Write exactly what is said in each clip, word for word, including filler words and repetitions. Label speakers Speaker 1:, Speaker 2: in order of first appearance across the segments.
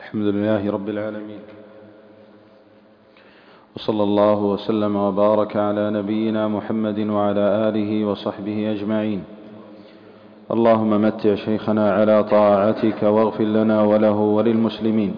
Speaker 1: الحمد لله رب العالمين، وصلى الله وسلم وبارك على نبينا محمد وعلى آله وصحبه أجمعين. اللهم متع شيخنا على طاعتك واغفر لنا وله وللمسلمين.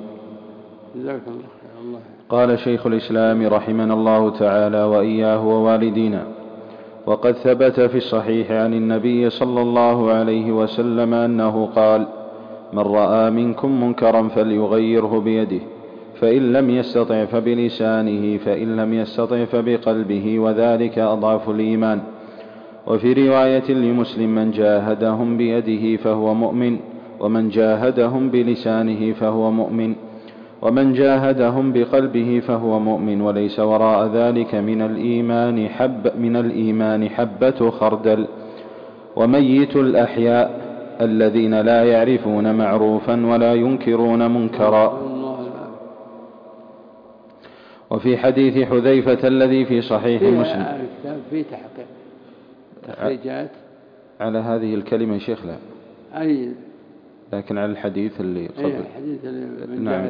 Speaker 1: قال شيخ الإسلام رحمنا الله تعالى وإياه ووالدينا: وقد ثبت في الصحيح عن النبي صلى الله عليه وسلم أنه قال: من رأى منكم منكرا فليغيره بيده، فإن لم يستطع فبلسانه، فإن لم يستطع فبقلبه، وذلك أضعف الإيمان. وفي رواية لمسلم: من جاهدهم بيده فهو مؤمن، ومن جاهدهم بلسانه فهو مؤمن، ومن جاهدهم بقلبه فهو مؤمن، وليس وراء ذلك من الإيمان حب من الإيمان حبة خردل. وميت الأحياء الذين لا يعرفون معروفا ولا ينكرون منكرا. وفي حديث حذيفة الذي في صحيح مسلم
Speaker 2: في تحقيق تخريجات
Speaker 1: على هذه الكلمة شيخ، لا
Speaker 2: أي
Speaker 1: لكن على الحديث اللي قبل
Speaker 2: أي الحديث اللي من
Speaker 1: نعم.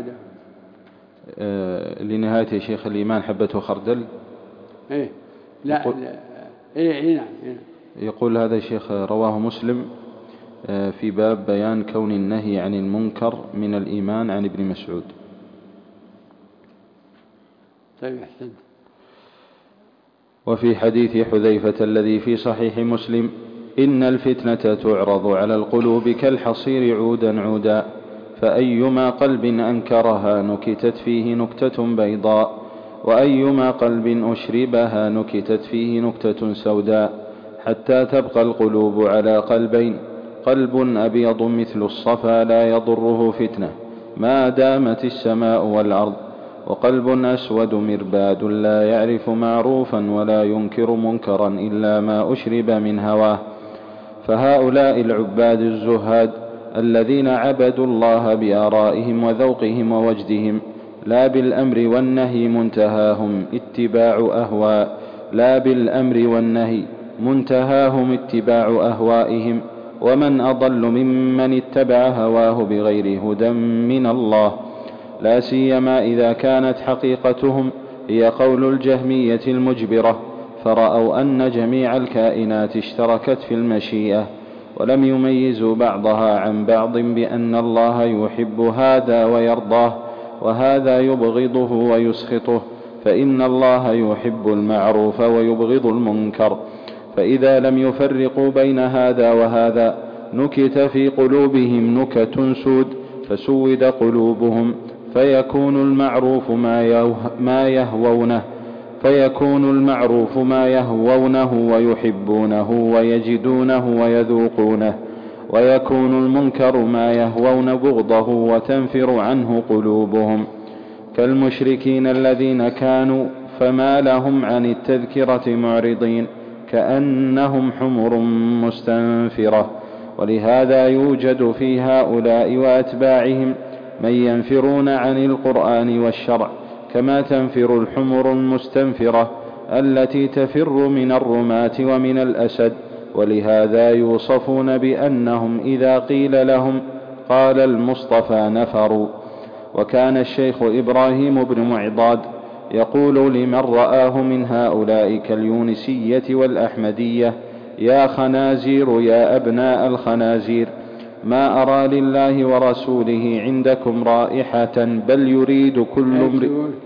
Speaker 1: آه لنهاية شيخ الإيمان حبة خردل.
Speaker 2: إيه لا
Speaker 1: يقول,
Speaker 2: لا. إيه إيه نعم. إيه.
Speaker 1: يقول هذا الشيخ رواه مسلم آه في باب بيان كون النهي عن المنكر من الإيمان عن ابن مسعود.
Speaker 2: طيب أحسنت.
Speaker 1: وفي حديث حذيفة الذي في صحيح مسلم: إن الفتنة تعرض على القلوب كالحصير عودا عودا، فأيما قلب أنكرها نكتت فيه نكتة بيضاء، وأيما قلب أشربها نكتت فيه نكتة سوداء، حتى تبقى القلوب على قلبين: قلب أبيض مثل الصفا لا يضره فتنة ما دامت السماء والأرض، وقلب أسود مرباد لا يعرف معروفا ولا ينكر منكرا إلا ما أشرب من هواه. فهؤلاء العباد الزهاد الذين عبدوا الله بآرائهم وذوقهم ووجدهم، لا بالأمر والنهي منتهاهم اتباع أهواء لا بالأمر والنهي منتهاهم اتباع أهوائهم. ومن أضل ممن اتبع هواه بغير هدى من الله، لا سيما إذا كانت حقيقتهم هي قول الجهمية المجبرة، فرأوا أن جميع الكائنات اشتركت في المشيئة، ولم يميزوا بعضها عن بعض بأن الله يحب هذا ويرضاه، وهذا يبغضه ويسخطه، فإن الله يحب المعروف ويبغض المنكر. فإذا لم يفرقوا بين هذا وهذا نكت في قلوبهم نكت سود، فسود قلوبهم، فيكون المعروف ما يهوونه فيكون المعروف ما يهوونه ويحبونه ويجدونه ويذوقونه، ويكون المنكر ما يهوون بغضه وتنفر عنه قلوبهم، كالمشركين الذين كانوا فما لهم عن التذكرة معرضين كأنهم حمر مستنفرة. ولهذا يوجد في هؤلاء وأتباعهم من ينفرون عن القرآن والشرع كما تنفر الحمر المستنفرة التي تفر من الرماة ومن الأسد. ولهذا يوصفون بأنهم إذا قيل لهم قال المصطفى نفروا. وكان الشيخ إبراهيم بن معضاد يقول لمن رآه من هؤلاء كاليونسية والأحمدية: يا خنازير يا أبناء الخنازير، ما أرى لله ورسوله عندكم رائحة، بل يريد كل امرئ.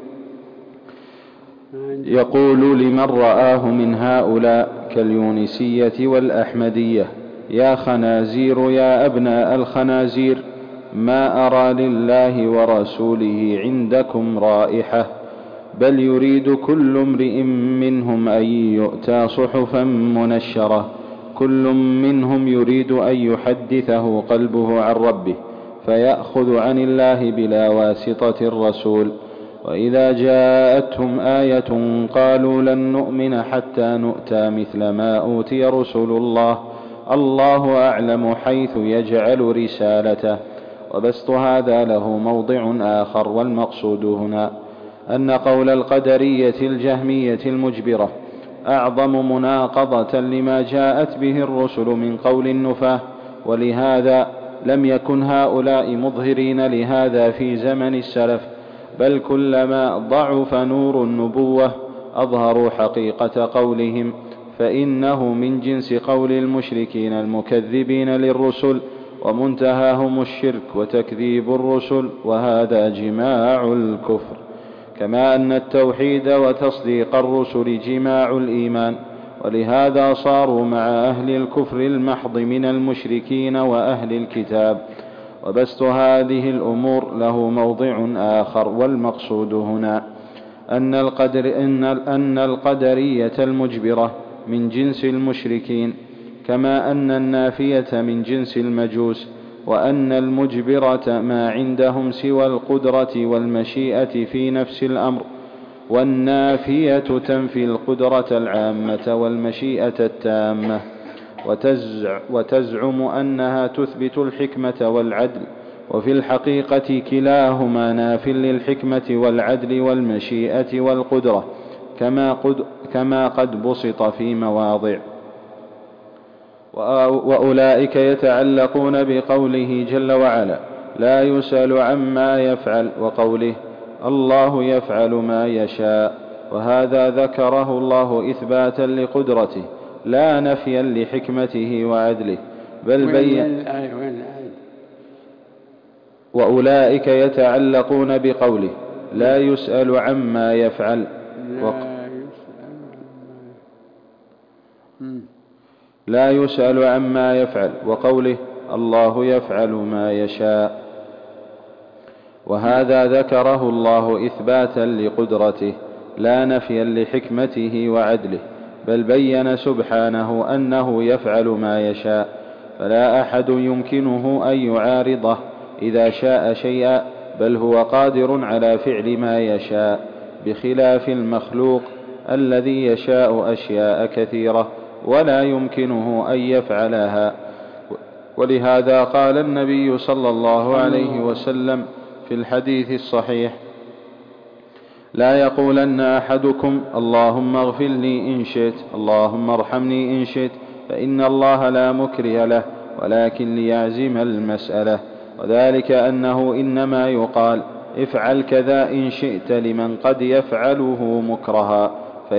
Speaker 1: يقول لمن رآه من هؤلاء كاليونسية والأحمدية: يا خنازير يا أبناء الخنازير، ما أرى لله ورسوله عندكم رائحة، بل يريد كل امرئ منهم أن يؤتى صحفا منشرة، كل منهم يريد أن يحدثه قلبه عن ربه فيأخذ عن الله بلا واسطة الرسول. وإذا جاءتهم آية قالوا لن نؤمن حتى نؤتى مثل ما أوتي رسل الله، الله أعلم حيث يجعل رسالته. وبسط هذا له موضع آخر، والمقصود هنا أن قول القدرية الجهمية المجبرة أعظم مناقضة لما جاءت به الرسل من قول النفاة، ولهذا لم يكن هؤلاء مظهرين لهذا في زمن السلف، بل كلما ضعف نور النبوة أظهروا حقيقة قولهم، فإنه من جنس قول المشركين المكذبين للرسل، ومنتهاهم الشرك وتكذيب الرسل، وهذا جماع الكفر، كما أن التوحيد وتصديق الرسل جماع الإيمان، ولهذا صاروا مع أهل الكفر المحض من المشركين وأهل الكتاب. وبسط هذه الأمور له موضع آخر، والمقصود هنا أن القدر إن أن القدرية المجبرة من جنس المشركين، كما أن النافية من جنس المجوس، وأن المجبرة ما عندهم سوى القدرة والمشيئة في نفس الأمر، والنافية تنفي القدرة العامة والمشيئة التامة، وتزعم أنها تثبت الحكمة والعدل، وفي الحقيقة كلاهما ناف للحكمة والعدل والمشيئة والقدرة، كما قد, كما قد بسط في مواضع. وأولئك يتعلقون بقوله جل وعلا لا يسأل عما يفعل، وقوله الله يفعل ما يشاء، وهذا ذكره الله إثباتا لقدرته لا نفيا لحكمته وعدله، بل بين وأولئك يتعلقون بقوله لا يسأل عما يفعل وق... لا يسأل عما يفعل، وقوله الله يفعل ما يشاء، وهذا ذكره الله إثباتا لقدرته لا نفيا لحكمته وعدله، بل بين سبحانه أنه يفعل ما يشاء، فلا أحد يمكنه أن يعارضه إذا شاء شيئا، بل هو قادر على فعل ما يشاء، بخلاف المخلوق الذي يشاء أشياء كثيرة ولا يمكنه أن يفعلها. ولهذا قال النبي صلى الله عليه وسلم في الحديث الصحيح لا يقولن أحدكم اللهم اغفر لي إن شئت، اللهم ارحمني إن شئت، فإن الله لا مكره له، ولكن ليعزم المسألة، وذلك أنه إنما يقال افعل كذا إن شئت لمن قد يفعله مكرها،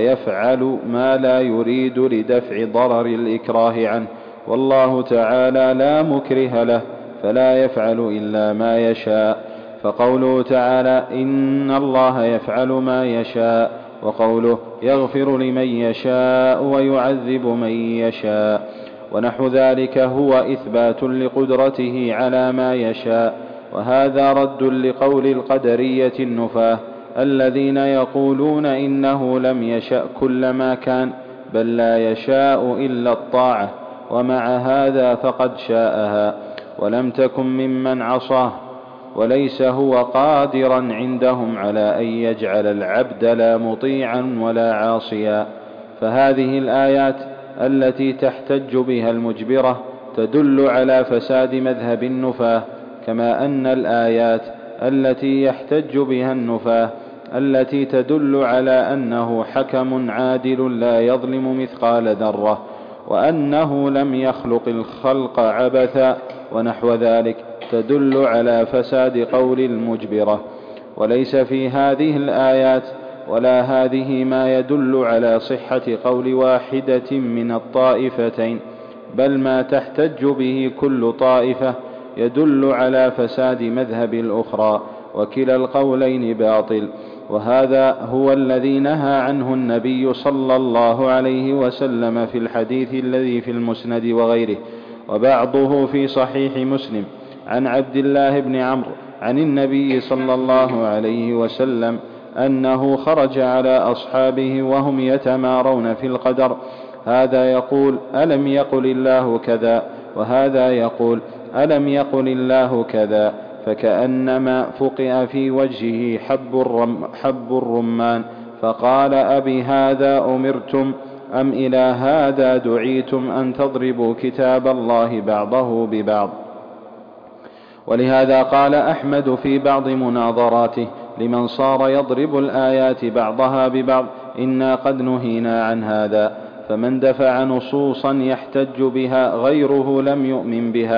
Speaker 1: فيفعل ما لا يريد لدفع ضرر الإكراه عنه، والله تعالى لا مكره له، فلا يفعل إلا ما يشاء. فقوله تعالى إن الله يفعل ما يشاء، وقوله يغفر لمن يشاء ويعذب من يشاء، ونحو ذلك هو إثبات لقدرته على ما يشاء، وهذا رد لقول القدرية النفاة الذين يقولون إنه لم يشأ كل ما كان، بل لا يشاء إلا الطاعة، ومع هذا فقد شاءها ولم تكن ممن عصاه، وليس هو قادرا عندهم على أن يجعل العبد لا مطيعا ولا عاصيا. فهذه الآيات التي تحتج بها المجبرة تدل على فساد مذهب النفاة، كما أن الآيات التي يحتج بها النفاة التي تدل على أنه حكم عادل لا يظلم مثقال ذرة، وأنه لم يخلق الخلق عبثا ونحو ذلك تدل على فساد قول المجبرة. وليس في هذه الآيات ولا هذه ما يدل على صحة قول واحدة من الطائفتين، بل ما تحتج به كل طائفة يدل على فساد مذهب الأخرى، وكلا القولين باطل. وهذا هو الذي نهى عنه النبي صلى الله عليه وسلم في الحديث الذي في المسند وغيره، وبعضه في صحيح مسلم عن عبد الله بن عمرو عن النبي صلى الله عليه وسلم أنه خرج على أصحابه وهم يتمارون في القدر، هذا يقول ألم يقل الله كذا، وهذا يقول ألم يقل الله كذا، فكأنما فقئ في وجهه حب, الرم حب الرمان، فقال أبي هذا أمرتم أم إلى هذا دعيتم أن تضربوا كتاب الله بعضه ببعض. ولهذا قال أحمد في بعض مناظراته لمن صار يضرب الآيات بعضها ببعض إنا قد نهينا عن هذا، فمن دفع نصوصا يحتج بها غيره لم يؤمن بها،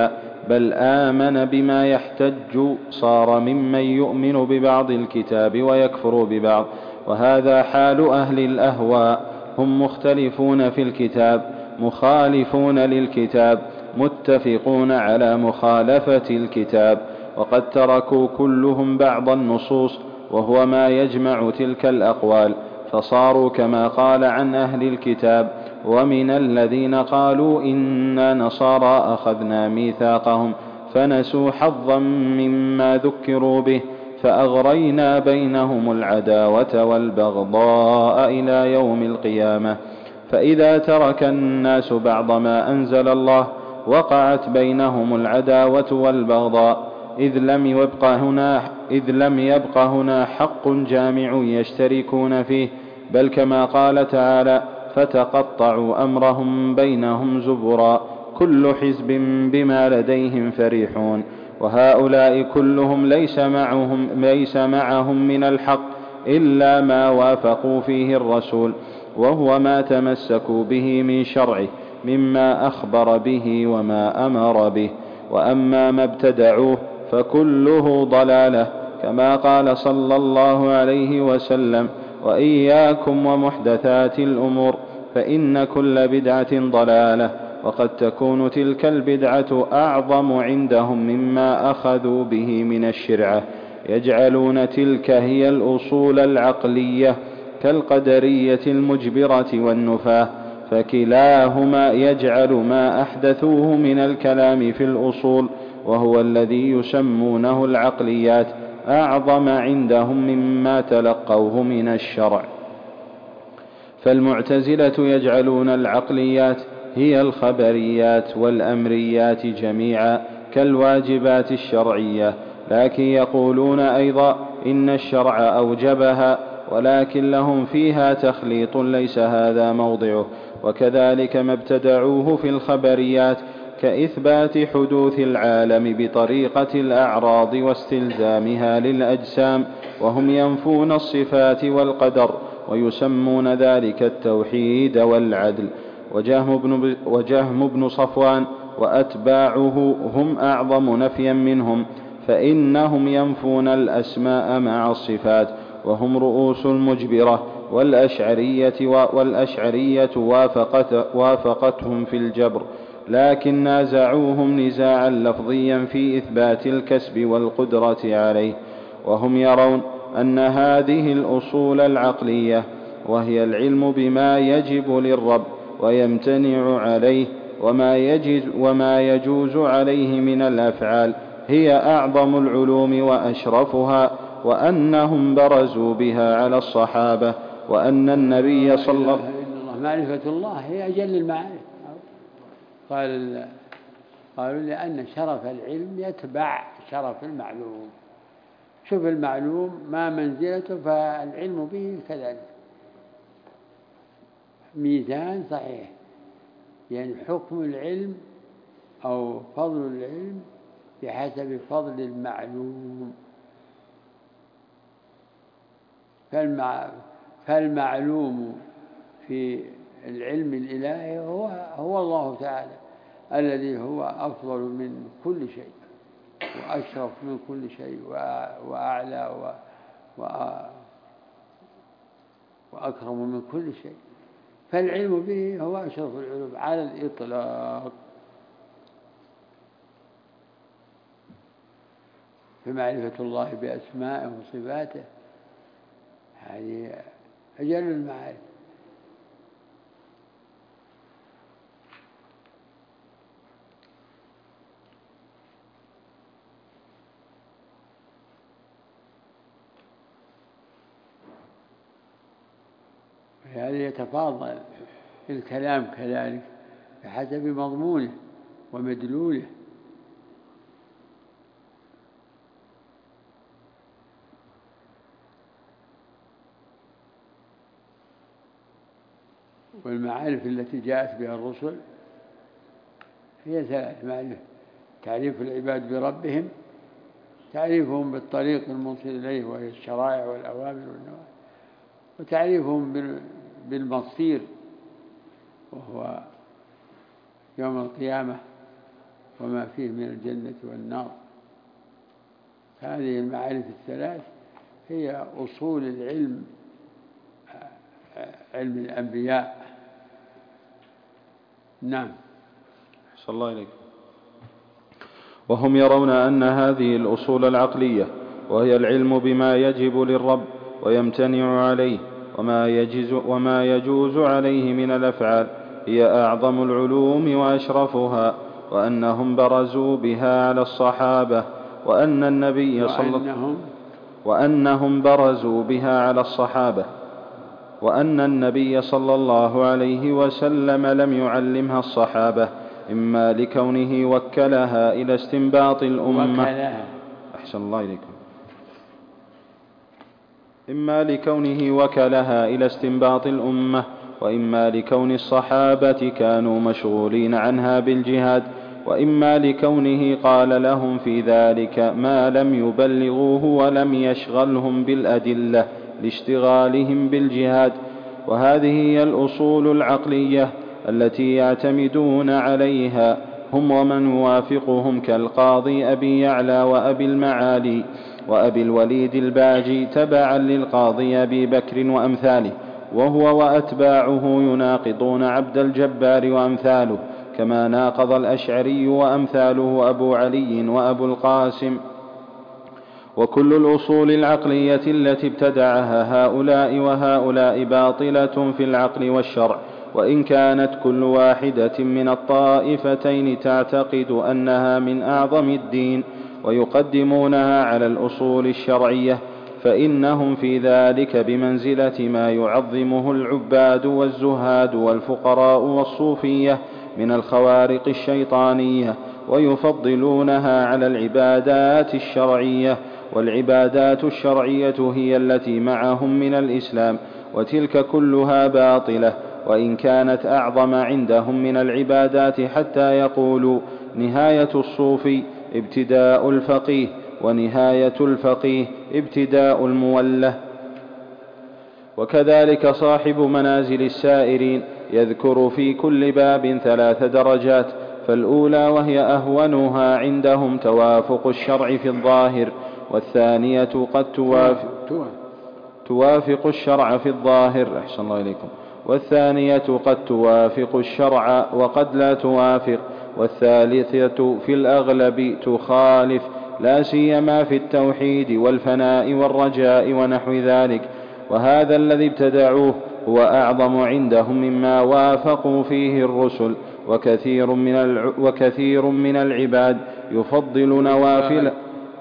Speaker 1: بل آمن بما يحتج صار ممن يؤمن ببعض الكتاب ويكفر ببعض. وهذا حال أهل الأهواء، هم مختلفون في الكتاب مخالفون للكتاب متفقون على مخالفة الكتاب، وقد تركوا كلهم بعض النصوص وهو ما يجمع تلك الأقوال، فصاروا كما قال عن أهل الكتاب: ومن الذين قالوا إنا نصارى أخذنا ميثاقهم فنسوا حظا مما ذكروا به فأغرينا بينهم العداوة والبغضاء إلى يوم القيامة. فإذا ترك الناس بعض ما أنزل الله وقعت بينهم العداوة والبغضاء، إذ لم يبق هنا, إذ لم يبق هنا حق جامع يشتركون فيه، بل كما قال تعالى: فتقطعوا أمرهم بينهم زبرا كل حزب بما لديهم فرحون. وهؤلاء كلهم ليس معهم, ليس معهم من الحق إلا ما وافقوا فيه الرسول، وهو ما تمسكوا به من شرعه مما أخبر به وما أمر به. وأما ما ابتدعوه فكله ضلالة، كما قال صلى الله عليه وسلم: وإياكم ومحدثات الأمور فإن كل بدعة ضلالة. وقد تكون تلك البدعة أعظم عندهم مما أخذوا به من الشرعة، يجعلون تلك هي الأصول العقلية كالقدرية المجبرة والنفاة، فكلاهما يجعل ما أحدثوه من الكلام في الأصول وهو الذي يسمونه العقليات أعظم عندهم مما تلقوه من الشرع. فالمعتزلة يجعلون العقليات هي الخبريات والأمريات جميعا كالواجبات الشرعية، لكن يقولون أيضا إن الشرع أوجبها، ولكن لهم فيها تخليط ليس هذا موضعه. وكذلك ما ابتدعوه في الخبريات كإثبات حدوث العالم بطريقة الأعراض واستلزامها للأجسام، وهم ينفون الصفات والقدر ويسمون ذلك التوحيد والعدل. وجهم بن, وجهم بن صفوان وأتباعه هم أعظم نفيا منهم، فإنهم ينفون الأسماء مع الصفات، وهم رؤوس المجبرة. والأشعرية, والأشعرية وافقت وافقتهم في الجبر، لكن نازعوهم نزاعا لفظيا في إثبات الكسب والقدرة عليه. وهم يرون أن هذه الأصول العقلية، وهي العلم بما يجب للرب ويمتنع عليه وما, يجز وما يجوز عليه من الأفعال، هي أعظم العلوم وأشرفها، وأنهم برزوا بها على الصحابة، وأن النبي صلى الله عليه
Speaker 2: وسلم معرفة الله هي أجل المعارف. قال قالوا لأن شرف العلم يتبع شرف المعلوم. شوف المعلوم ما منزلته فالعلم به كذلك. ميزان صحيح، يعني حكم العلم أو فضل العلم بحسب فضل المعلوم. فالمع... فالمعلوم في العلم الإلهي هو, هو الله تعالى الذي هو أفضل من كل شيء وأشرف من كل شيء وأعلى و... و... وأكرم من كل شيء. فالعلم به هو أشرف العلوم على الإطلاق. فمعرفة الله بأسمائه وصفاته هذه أجل المعارف. هذا يتفاضل الكلام كذلك بحسب مضمونه ومدلوله. والمعارف التي جاءت بها الرسل هي ثلاث معارف: تعريف العباد بربهم، تعريفهم بالطريق الموصل إليه وهي الشرائع والأوامر والنواهي، وتعريفهم بالمصير وهو يوم القيامة وما فيه من الجنة والنار. هذه المعارف الثلاث هي أصول العلم، علم الأنبياء. نعم.
Speaker 1: صلى الله عليه. وهم يرون أن هذه الأصول العقلية وهي العلم بما يجب للرب ويمتنع عليه وما يجوز, وما يجوز عليه من الأفعال هي أعظم العلوم وأشرفها، وأنهم برزوا بها على الصحابة، وأن النبي صلى
Speaker 2: وأنهم,
Speaker 1: وأنهم برزوا بها على الصحابة وأن النبي صلى الله عليه وسلم لم يعلمها الصحابة، إما لكونه وكلها إلى استنباط الأمة
Speaker 2: وكلها.
Speaker 1: أحسن الله إليكم. إما لكونه وكلها إلى استنباط الأمة، وإما لكون الصحابة كانوا مشغولين عنها بالجهاد، وإما لكونه قال لهم في ذلك ما لم يبلغوه ولم يشغلهم بالأدلة لاشتغالهم بالجهاد. وهذه هي الأصول العقلية التي يعتمدون عليها هم ومن يوافقهم كالقاضي أبي يعلى وأبي المعالي وأبي الوليد الباجي تبعا للقاضي أبي بكر وأمثاله، وهو وأتباعه يناقضون عبد الجبار وأمثاله، كما ناقض الأشعري وأمثاله أبو علي وأبو القاسم. وكل الأصول العقلية التي ابتدعها هؤلاء وهؤلاء باطلة في العقل والشرع، وإن كانت كل واحدة من الطائفتين تعتقد أنها من أعظم الدين ويقدمونها على الأصول الشرعية، فإنهم في ذلك بمنزلة ما يعظمه العباد والزهاد والفقراء والصوفية من الخوارق الشيطانية، ويفضلونها على العبادات الشرعية، والعبادات الشرعية هي التي معهم من الإسلام، وتلك كلها باطلة، وإن كانت أعظم عندهم من العبادات، حتى يقولوا نهاية الصوفي ابتداء الفقيه، ونهاية الفقيه ابتداء المولى. وكذلك صاحب منازل السائرين يذكر في كل باب ثلاث درجات، فالأولى وهي أهونها عندهم توافق الشرع في الظاهر، والثانية قد توافق, توافق الشرع في الظاهر أحسن الله إليكم، والثانية قد توافق الشرع وقد لا توافق، والثالثة في الأغلب تخالف، لا سيما في التوحيد والفناء والرجاء ونحو ذلك. وهذا الذي ابتدعوه هو أعظم عندهم مما وافقوا فيه الرسل، وكثير من, الع... وكثير من العباد يفضل نوافل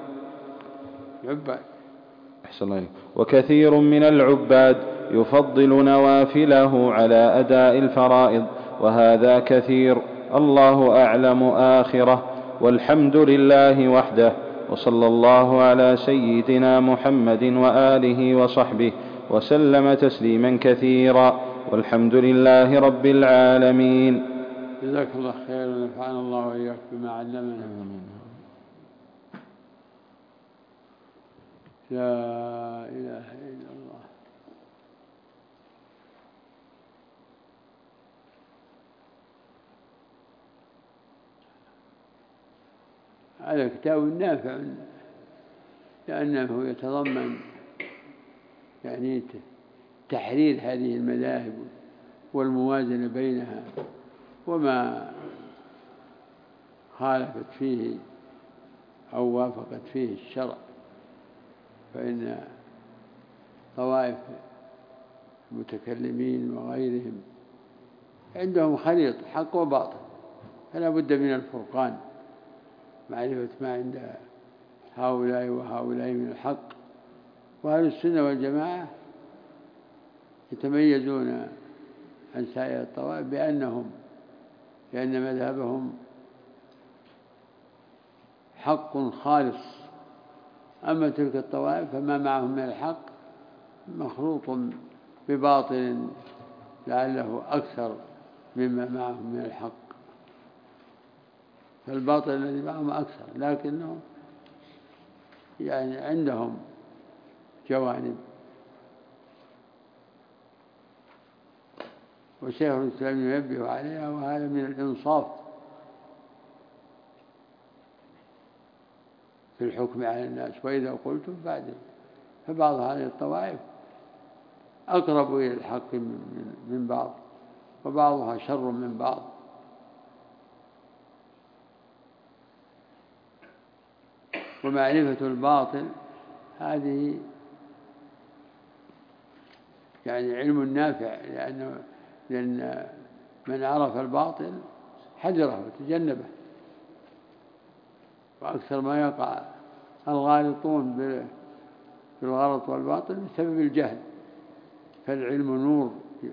Speaker 2: عباد.
Speaker 1: وكثير من العباد يفضل نوافله على أداء الفرائض، وهذا كثير. الله أعلم آخره، والحمد لله وحده، وصلى الله على سيدنا محمد وآله وصحبه وسلم تسليما كثيرا، والحمد لله رب العالمين.
Speaker 2: جزاك الله خير، ونفعنا الله وإياك بما علمنا. لا إله إلا الله. هذا كتاب نافع لأنه يتضمن يعني تحرير هذه المذاهب والموازنة بينها، وما خالفت فيه أو وافقت فيه الشرع، فإن طوائف المتكلمين وغيرهم عندهم خليط حق وباطل، فلا بد من الفرقان، معرفة ما عند هؤلاء وهؤلاء من الحق. وأهل السنة والجماعة يتميزون عن سائر الطوائف بأنهم لأن مذهبهم حق خالص، أما تلك الطوائف فما معهم من الحق مخلوط بباطل لعله أكثر مما معهم من الحق، فالباطل الذي معهم أكثر، لكنهم يعني عندهم جوانب. وشيخ الإسلام ينبه عليها، وهذا من الإنصاف في الحكم على الناس، وإذا قلتم فاعدلوا. فبعض هذه الطوائف أقرب إلى الحق من بعض، وبعضها شر من بعض. ومعرفة الباطل هذه يعني علم نافع، لأن لأن من عرف الباطل حذره وتجنبه. وأكثر ما يقع الغالطون بالغلط والباطل بسبب الجهل، فالعلم نور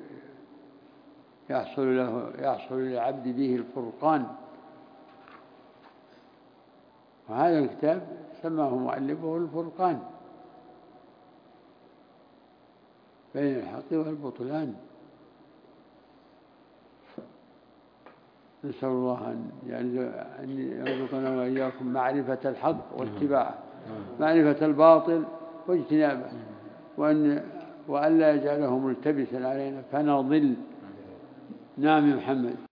Speaker 2: يحصل له يحصل للعبد به الفرقان. وهذا الكتاب سماه مؤلفه الفرقان بين الحق والبطلان. نسأل الله أن يرزقنا وإياكم معرفة الحق واتباعه، معرفة الباطل واجتنابه، وأن وألا يجعله ملتبسا علينا فنضل. نعم يا محمد.